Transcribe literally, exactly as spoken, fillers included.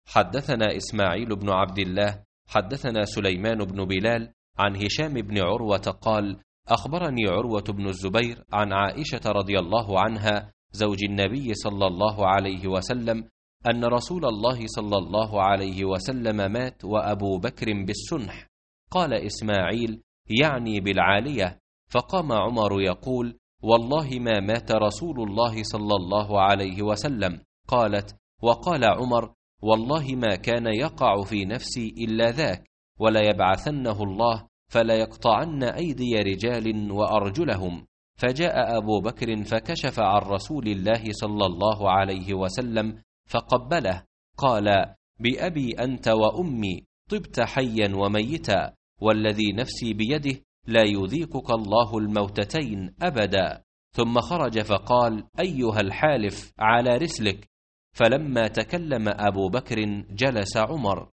حدثنا إسماعيل بن عبد الله حدثنا سليمان بن بلال عن هشام بن عروة قال: أخبرني عروة بن الزبير عن عائشة رضي الله عنها زوج النبي صلى الله عليه وسلم أن رسول الله صلى الله عليه وسلم مات وأبو بكر بالسنح. قال إسماعيل: يعني بالعالية. فقام عمر يقول: والله ما مات رسول الله صلى الله عليه وسلم. قالت: وقال عمر: والله ما كان يقع في نفسي إلا ذاك، ولا يبعثنه الله فلا يقطعن أيدي رجال وأرجلهم. فجاء أبو بكر فكشف عن رسول الله صلى الله عليه وسلم فقبله. قال: بأبي أنت وأمي طبت حيا وميتا، والذي نفسي بيده لا يذيقك الله الموتتين أبدا. ثم خرج فقال: أيها الحالف على رسلك. فلما تكلم أبو بكر جلس عمر.